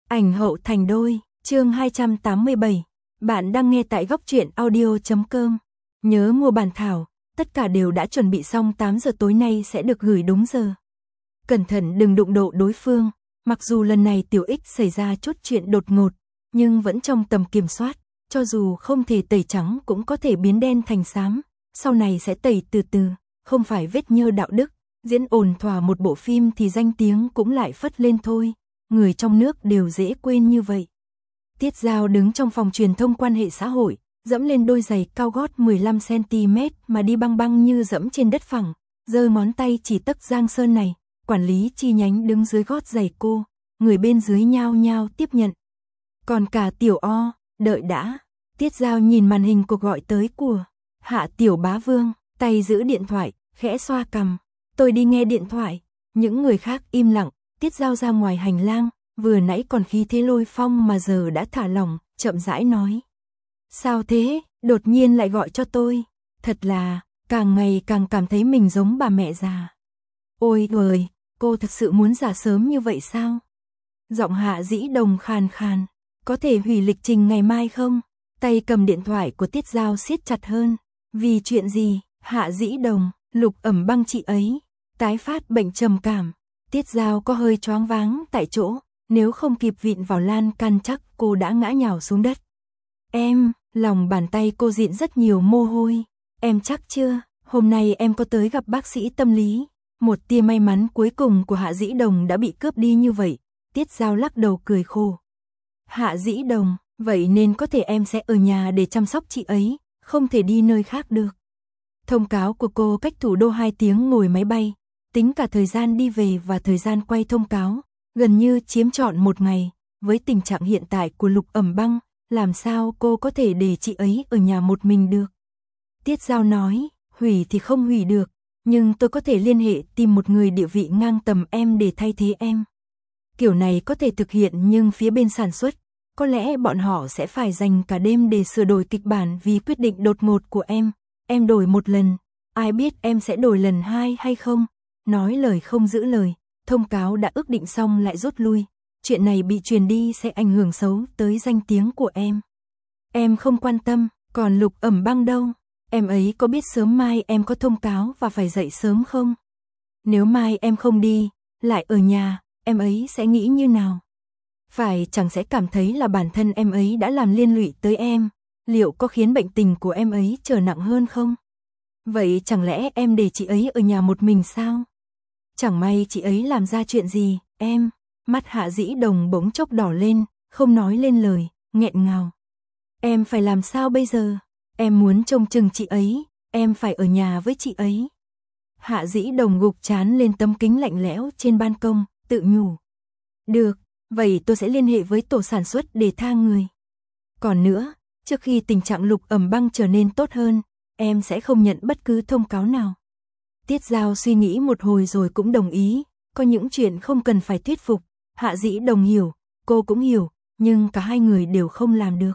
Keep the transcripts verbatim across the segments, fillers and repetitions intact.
Ảnh hậu thành đôi, chương hai trăm tám mươi bảy. Bạn đang nghe tại góc truyện audio chấm com. Nhớ mua bản thảo, tất cả đều đã chuẩn bị xong, tám giờ tối nay sẽ được gửi đúng giờ. Cẩn thận đừng đụng độ đối phương, mặc dù lần này Tiểu X xảy ra chút chuyện đột ngột, nhưng vẫn trong tầm kiểm soát, cho dù không thể tẩy trắng cũng có thể biến đen thành xám, sau này sẽ tẩy từ từ, không phải vết nhơ đạo đức, diễn ổn thỏa một bộ phim thì danh tiếng cũng lại phất lên thôi. Người trong nước đều dễ quên như vậy. Tiết Giao đứng trong phòng truyền thông quan hệ xã hội, dẫm lên đôi giày cao gót mười lăm xăng ti mét mà đi băng băng như dẫm trên đất phẳng, giơ ngón tay chỉ tấc Giang Sơn này, quản lý chi nhánh đứng dưới gót giày cô, người bên dưới nhao nhao tiếp nhận. Còn cả Tiểu O, đợi đã. Tiết Giao nhìn màn hình cuộc gọi tới của Hạ Tiểu Bá Vương, tay giữ điện thoại, khẽ xoa cằm. Tôi đi nghe điện thoại. Những người khác im lặng. Tiết Giao ra ngoài hành lang, vừa nãy còn khí thế lôi phong mà giờ đã thả lỏng, chậm rãi nói. Sao thế, đột nhiên lại gọi cho tôi? Thật là, càng ngày càng cảm thấy mình giống bà mẹ già. Ôi trời, cô thật sự muốn già sớm như vậy sao? Giọng Hạ Dĩ Đồng khàn khàn, có thể hủy lịch trình ngày mai không? Tay cầm điện thoại của Tiết Giao siết chặt hơn. Vì chuyện gì? Hạ Dĩ Đồng, Lục Ẩm Băng chị ấy tái phát bệnh trầm cảm. Tiết Giao có hơi choáng váng tại chỗ, nếu không kịp vịn vào lan can chắc cô đã ngã nhào xuống đất. Em, lòng bàn tay cô dịn rất nhiều mồ hôi. Em chắc chưa, hôm nay em có tới gặp bác sĩ tâm lý. Một tia may mắn cuối cùng của Hạ Dĩ Đồng đã bị cướp đi như vậy. Tiết Giao lắc đầu cười khổ. Hạ Dĩ Đồng, vậy nên có thể em sẽ ở nhà để chăm sóc chị ấy, không thể đi nơi khác được. Thông cáo của cô cách thủ đô hai tiếng ngồi máy bay. Tính cả thời gian đi về và thời gian quay thông cáo, gần như chiếm trọn một ngày. Với tình trạng hiện tại của Lục Ẩm Băng, làm sao cô có thể để chị ấy ở nhà một mình được? Tiết Giao nói, hủy thì không hủy được, nhưng tôi có thể liên hệ tìm một người địa vị ngang tầm em để thay thế em. Kiểu này có thể thực hiện, nhưng phía bên sản xuất, có lẽ bọn họ sẽ phải dành cả đêm để sửa đổi kịch bản vì quyết định đột ngột của em. Em đổi một lần, ai biết em sẽ đổi lần hai hay không? Nói lời không giữ lời, thông cáo đã ước định xong lại rút lui. Chuyện này bị truyền đi sẽ ảnh hưởng xấu tới danh tiếng của em. Em không quan tâm, còn Lục Ẩm Băng đâu? Em ấy có biết sớm mai em có thông cáo và phải dậy sớm không? Nếu mai em không đi, lại ở nhà, em ấy sẽ nghĩ như nào? Phải chẳng sẽ cảm thấy là bản thân em ấy đã làm liên lụy tới em, liệu có khiến bệnh tình của em ấy trở nặng hơn không? Vậy chẳng lẽ em để chị ấy ở nhà một mình sao? Chẳng may chị ấy làm ra chuyện gì, em? Mắt Hạ Dĩ Đồng bỗng chốc đỏ lên, không nói lên lời, nghẹn ngào. Em phải làm sao bây giờ? Em muốn trông chừng chị ấy, em phải ở nhà với chị ấy. Hạ Dĩ Đồng gục trán lên tấm kính lạnh lẽo trên ban công, tự nhủ. Được, vậy tôi sẽ liên hệ với tổ sản xuất để tha người. Còn nữa, trước khi tình trạng Lục Ẩm Băng trở nên tốt hơn, em sẽ không nhận bất cứ thông cáo nào. Tiết Giao suy nghĩ một hồi rồi cũng đồng ý, có những chuyện không cần phải thuyết phục. Hạ Dĩ Đồng hiểu, cô cũng hiểu, nhưng cả hai người đều không làm được.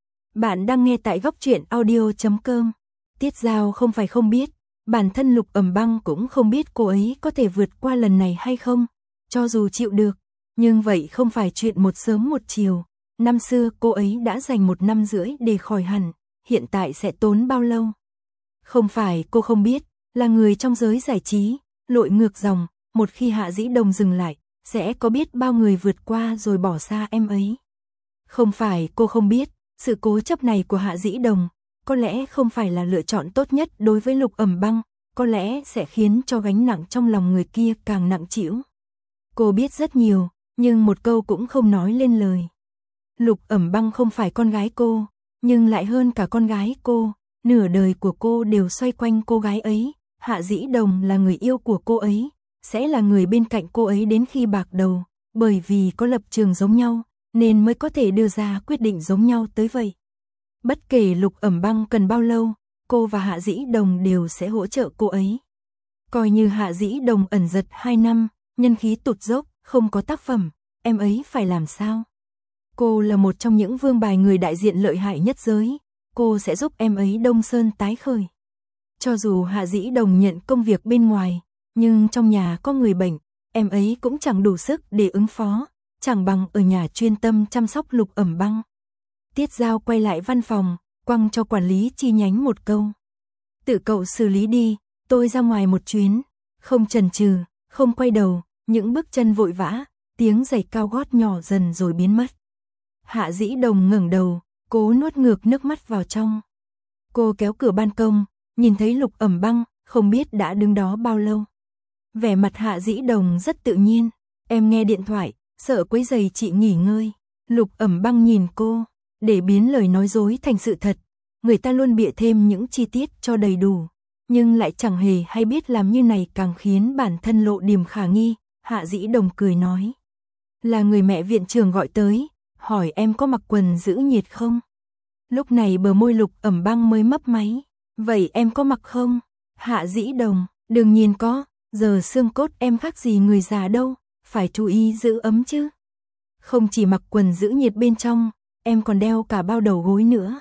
Bạn đang nghe tại góc truyện audio chấm com. Tiết Giao không phải không biết, bản thân Lục Ẩm Băng cũng không biết cô ấy có thể vượt qua lần này hay không. Cho dù chịu được, nhưng vậy không phải chuyện một sớm một chiều. Năm xưa cô ấy đã dành một năm rưỡi để khỏi hẳn, hiện tại sẽ tốn bao lâu? Không phải cô không biết, là người trong giới giải trí, lội ngược dòng, một khi Hạ Dĩ Đồng dừng lại, sẽ có biết bao người vượt qua rồi bỏ xa em ấy. Không phải cô không biết, sự cố chấp này của Hạ Dĩ Đồng, có lẽ không phải là lựa chọn tốt nhất đối với Lục Ẩm Băng, có lẽ sẽ khiến cho gánh nặng trong lòng người kia càng nặng trĩu. Cô biết rất nhiều, nhưng một câu cũng không nói lên lời. Lục Ẩm Băng không phải con gái cô, nhưng lại hơn cả con gái cô, nửa đời của cô đều xoay quanh cô gái ấy. Hạ Dĩ Đồng là người yêu của cô ấy, sẽ là người bên cạnh cô ấy đến khi bạc đầu, bởi vì có lập trường giống nhau, nên mới có thể đưa ra quyết định giống nhau tới vậy. Bất kể Lục Ẩm Băng cần bao lâu, cô và Hạ Dĩ Đồng đều sẽ hỗ trợ cô ấy. Coi như Hạ Dĩ Đồng ẩn giật hai năm, nhân khí tụt dốc, không có tác phẩm, em ấy phải làm sao? Cô là một trong những vương bài người đại diện lợi hại nhất giới, cô sẽ giúp em ấy đông sơn tái khởi. Cho dù Hạ Dĩ Đồng nhận công việc bên ngoài, nhưng trong nhà có người bệnh, em ấy cũng chẳng đủ sức để ứng phó, chẳng bằng ở nhà chuyên tâm chăm sóc Lục Ẩm Băng. Tiết Giao quay lại văn phòng, quăng cho quản lý chi nhánh một câu. Tự cậu xử lý đi, tôi ra ngoài một chuyến, không chần chừ, không quay đầu, những bước chân vội vã, tiếng giày cao gót nhỏ dần rồi biến mất. Hạ Dĩ Đồng ngẩng đầu, cố nuốt ngược nước mắt vào trong. Cô kéo cửa ban công, nhìn thấy Lục Ẩm Băng, không biết đã đứng đó bao lâu. Vẻ mặt Hạ Dĩ Đồng rất tự nhiên, em nghe điện thoại, sợ quấy rầy chị nghỉ ngơi. Lục Ẩm Băng nhìn cô, để biến lời nói dối thành sự thật, người ta luôn bịa thêm những chi tiết cho đầy đủ, nhưng lại chẳng hề hay biết làm như này càng khiến bản thân lộ điểm khả nghi. Hạ Dĩ Đồng cười nói, là người mẹ viện trưởng gọi tới, hỏi em có mặc quần giữ nhiệt không? Lúc này bờ môi Lục Ẩm Băng mới mấp máy, vậy em có mặc không? Hạ Dĩ Đồng, đừng nhìn có, giờ xương cốt em khác gì người già đâu, phải chú ý giữ ấm chứ. Không chỉ mặc quần giữ nhiệt bên trong, em còn đeo cả bao đầu gối nữa.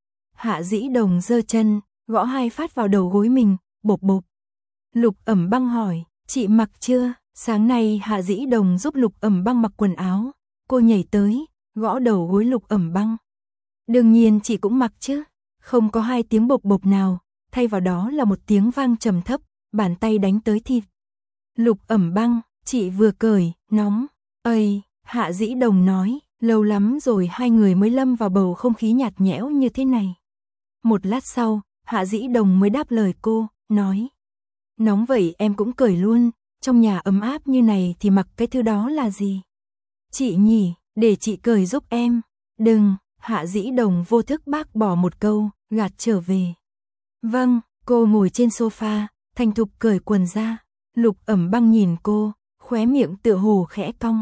Hạ Dĩ Đồng giơ chân, gõ hai phát vào đầu gối mình, bộp bộp. Lục Ẩm Băng hỏi, chị mặc chưa? Sáng nay Hạ Dĩ Đồng giúp Lục Ẩm Băng mặc quần áo, cô nhảy tới, gõ đầu gối Lục Ẩm Băng. Đương nhiên chị cũng mặc chứ. Không có hai tiếng bộp bộp nào, thay vào đó là một tiếng vang trầm thấp, bàn tay đánh tới thịt. Lục Ẩm Băng, chị vừa cởi, nóng. Ây, Hạ Dĩ Đồng nói, lâu lắm rồi hai người mới lâm vào bầu không khí nhạt nhẽo như thế này. Một lát sau, Hạ Dĩ Đồng mới đáp lời cô, nói. Nóng vậy em cũng cởi luôn, trong nhà ấm áp như này thì mặc cái thứ đó là gì? Chị nhỉ, để chị cởi giúp em. Đừng, Hạ Dĩ Đồng vô thức bác bỏ một câu, gạt trở về. Vâng, cô ngồi trên sofa, thành thục cởi quần ra. Lục Ẩm Băng nhìn cô, khóe miệng tựa hồ khẽ cong.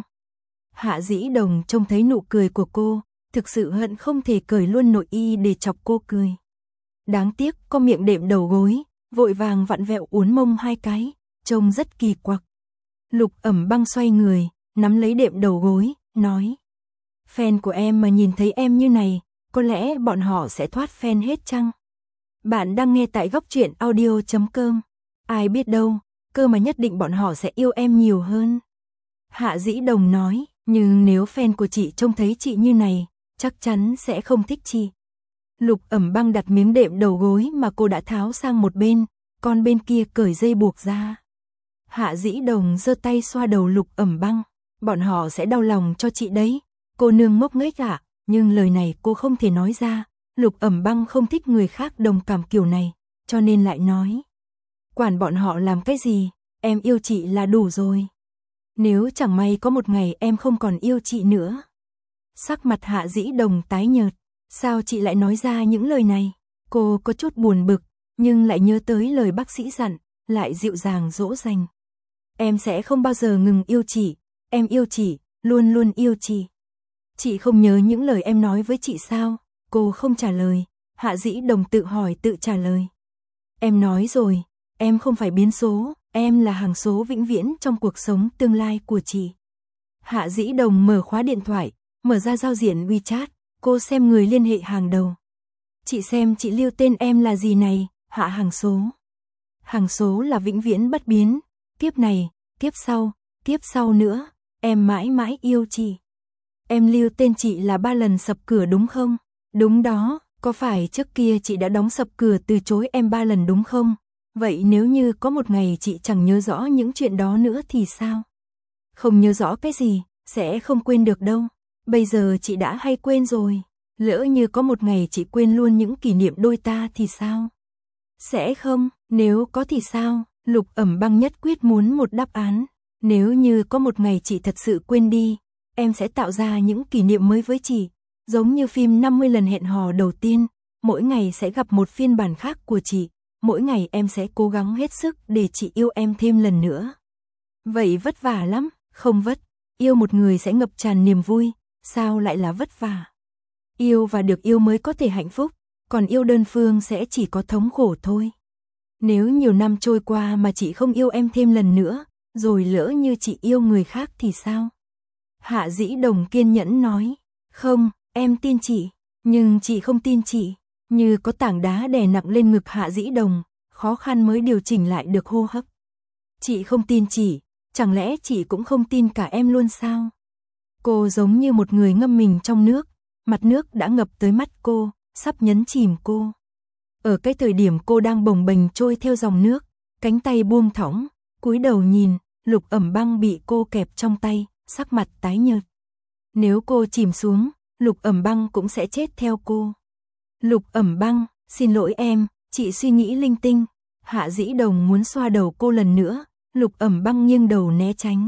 Hạ Dĩ Đồng trông thấy nụ cười của cô, thực sự hận không thể cởi luôn nội y để chọc cô cười. Đáng tiếc có miệng đệm đầu gối, vội vàng vặn vẹo uốn mông hai cái, trông rất kỳ quặc. Lục Ẩm Băng xoay người, nắm lấy đệm đầu gối, nói. Fan của em mà nhìn thấy em như này, có lẽ bọn họ sẽ thoát fan hết chăng? Bạn đang nghe tại góc truyện audio chấm com. Ai biết đâu, cơ mà nhất định bọn họ sẽ yêu em nhiều hơn. Hạ Dĩ Đồng nói, nhưng nếu fan của chị trông thấy chị như này, chắc chắn sẽ không thích chị. Lục Ẩm Băng đặt miếng đệm đầu gối mà cô đã tháo sang một bên, còn bên kia cởi dây buộc ra. Hạ Dĩ Đồng giơ tay xoa đầu Lục Ẩm Băng, bọn họ sẽ đau lòng cho chị đấy. Cô nương ngốc nghếch ạ, nhưng lời này cô không thể nói ra. Lục Ẩm Băng không thích người khác đồng cảm kiểu này, cho nên lại nói. Quản bọn họ làm cái gì, em yêu chị là đủ rồi. Nếu chẳng may có một ngày em không còn yêu chị nữa. Sắc mặt Hạ Dĩ Đồng tái nhợt, sao chị lại nói ra những lời này? Cô có chút buồn bực, nhưng lại nhớ tới lời bác sĩ dặn, lại dịu dàng dỗ dành. Em sẽ không bao giờ ngừng yêu chị, em yêu chị, luôn luôn yêu chị. Chị không nhớ những lời em nói với chị sao? Cô không trả lời, Hạ Dĩ Đồng tự hỏi tự trả lời. Em nói rồi, em không phải biến số, em là hàng số vĩnh viễn trong cuộc sống tương lai của chị. Hạ Dĩ Đồng mở khóa điện thoại, mở ra giao diện WeChat, cô xem người liên hệ hàng đầu. Chị xem chị lưu tên em là gì này, Hạ hàng số. Hàng số là vĩnh viễn bất biến, kiếp này, kiếp sau, kiếp sau nữa, em mãi mãi yêu chị. Em lưu tên chị là ba lần sập cửa đúng không? Đúng đó, có phải trước kia chị đã đóng sập cửa từ chối em ba lần đúng không? Vậy nếu như có một ngày chị chẳng nhớ rõ những chuyện đó nữa thì sao? Không nhớ rõ cái gì, sẽ không quên được đâu. Bây giờ chị đã hay quên rồi. Lỡ như có một ngày chị quên luôn những kỷ niệm đôi ta thì sao? Sẽ không, nếu có thì sao? Lục Ẩm Băng nhất quyết muốn một đáp án. Nếu như có một ngày chị thật sự quên đi, em sẽ tạo ra những kỷ niệm mới với chị. Giống như phim năm mươi lần hẹn hò đầu tiên, mỗi ngày sẽ gặp một phiên bản khác của chị. Mỗi ngày em sẽ cố gắng hết sức để chị yêu em thêm lần nữa. Vậy vất vả lắm, không vất. Yêu một người sẽ ngập tràn niềm vui, sao lại là vất vả? Yêu và được yêu mới có thể hạnh phúc, còn yêu đơn phương sẽ chỉ có thống khổ thôi. Nếu nhiều năm trôi qua mà chị không yêu em thêm lần nữa, rồi lỡ như chị yêu người khác thì sao? Hạ Dĩ Đồng kiên nhẫn nói, không, em tin chị, nhưng chị không tin chị. Như có tảng đá đè nặng lên ngực Hạ Dĩ Đồng, khó khăn mới điều chỉnh lại được hô hấp. Chị không tin chị, chẳng lẽ chị cũng không tin cả em luôn sao? Cô giống như một người ngâm mình trong nước, mặt nước đã ngập tới mắt cô, sắp nhấn chìm cô. Ở cái thời điểm cô đang bồng bềnh trôi theo dòng nước, cánh tay buông thõng, cúi đầu nhìn, Lục Ẩm Băng bị cô kẹp trong tay, sắc mặt tái nhợt. Nếu cô chìm xuống, Lục Ẩm Băng cũng sẽ chết theo cô. Lục Ẩm Băng, xin lỗi em, chị suy nghĩ linh tinh. Hạ Dĩ Đồng muốn xoa đầu cô lần nữa, Lục Ẩm Băng nghiêng đầu né tránh.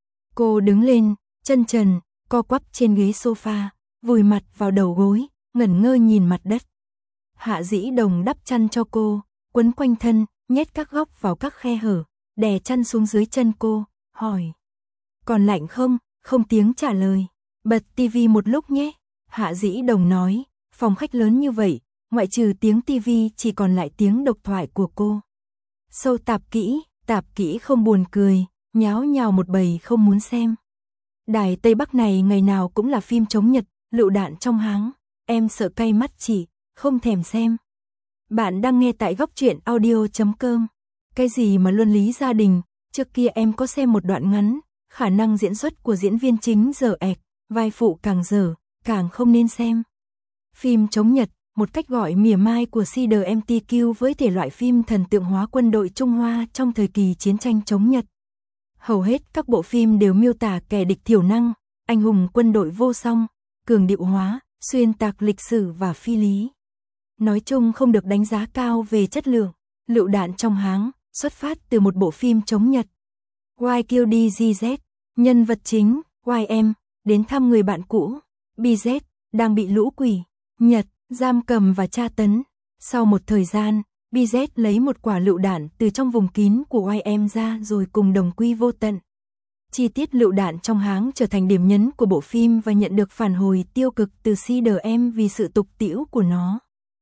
Cô đứng lên, chân trần, co quắp trên ghế sofa, vùi mặt vào đầu gối, ngẩn ngơ nhìn mặt đất. Hạ Dĩ Đồng đắp chăn cho cô, quấn quanh thân, nhét các góc vào các khe hở, đè chăn xuống dưới chân cô, hỏi. Còn lạnh không? Không tiếng trả lời. Bật tivi một lúc nhé. Hạ Dĩ Đồng nói, phòng khách lớn như vậy, ngoại trừ tiếng tivi chỉ còn lại tiếng độc thoại của cô. Sâu tạp kỹ, tạp kỹ không buồn cười, nháo nhào một bầy không muốn xem. Đài Tây Bắc này ngày nào cũng là phim chống Nhật, lựu đạn trong háng, em sợ cay mắt chị, không thèm xem. Bạn đang nghe tại góc truyện audio chấm com. Cái gì mà luân lý gia đình, trước kia em có xem một đoạn ngắn, khả năng diễn xuất của diễn viên chính dở ẹc, vai phụ càng dở, càng không nên xem. Phim chống Nhật, một cách gọi mỉa mai của xê đê em tê quy với thể loại phim thần tượng hóa quân đội Trung Hoa trong thời kỳ chiến tranh chống Nhật. Hầu hết các bộ phim đều miêu tả kẻ địch thiểu năng, anh hùng quân đội vô song, cường điệu hóa, xuyên tạc lịch sử và phi lý. Nói chung không được đánh giá cao về chất lượng. Lựu đạn trong háng, xuất phát từ một bộ phim chống Nhật. Y Q D G Z, nhân vật chính, Y M, đến thăm người bạn cũ, B Z, đang bị lũ quỷ Nhật giam cầm và tra tấn. Sau một thời gian, B Z lấy một quả lựu đạn từ trong vùng kín của Y M ra rồi cùng đồng quy vô tận. Chi tiết lựu đạn trong háng trở thành điểm nhấn của bộ phim và nhận được phản hồi tiêu cực từ xê đê em vì sự tục tĩu của nó.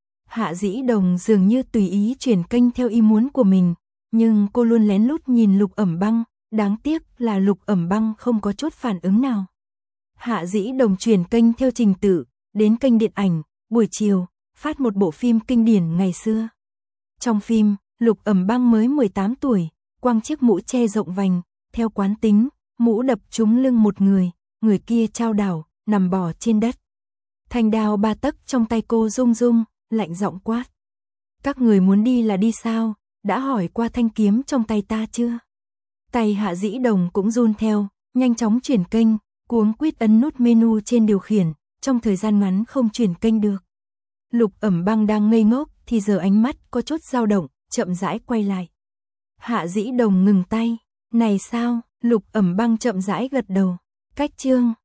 Hạ Dĩ Đồng dường như tùy ý chuyển kênh theo ý muốn của mình, nhưng cô luôn lén lút nhìn Lục Ẩm Băng, đáng tiếc là Lục Ẩm Băng không có chút phản ứng nào. Hạ Dĩ Đồng chuyển kênh theo trình tự, đến kênh điện ảnh, buổi chiều, phát một bộ phim kinh điển ngày xưa. Trong phim, Lục Ẩm Băng mới mười tám tuổi, quăng chiếc mũ che rộng vành, theo quán tính, mũ đập trúng lưng một người, người kia chao đảo, nằm bò trên đất. Thanh đao ba tấc trong tay cô rung rung, lạnh giọng quát. Các người muốn đi là đi sao, đã hỏi qua thanh kiếm trong tay ta chưa? Tay Hạ Dĩ Đồng cũng run theo, nhanh chóng chuyển kênh, cuống quýt ấn nút menu trên điều khiển, trong thời gian ngắn không chuyển kênh được. Lục Ẩm Băng đang ngây ngốc thì giờ ánh mắt có chút dao động, chậm rãi quay lại. Hạ Dĩ Đồng ngừng tay, này sao? Lục Ẩm Băng chậm rãi gật đầu. Cách chương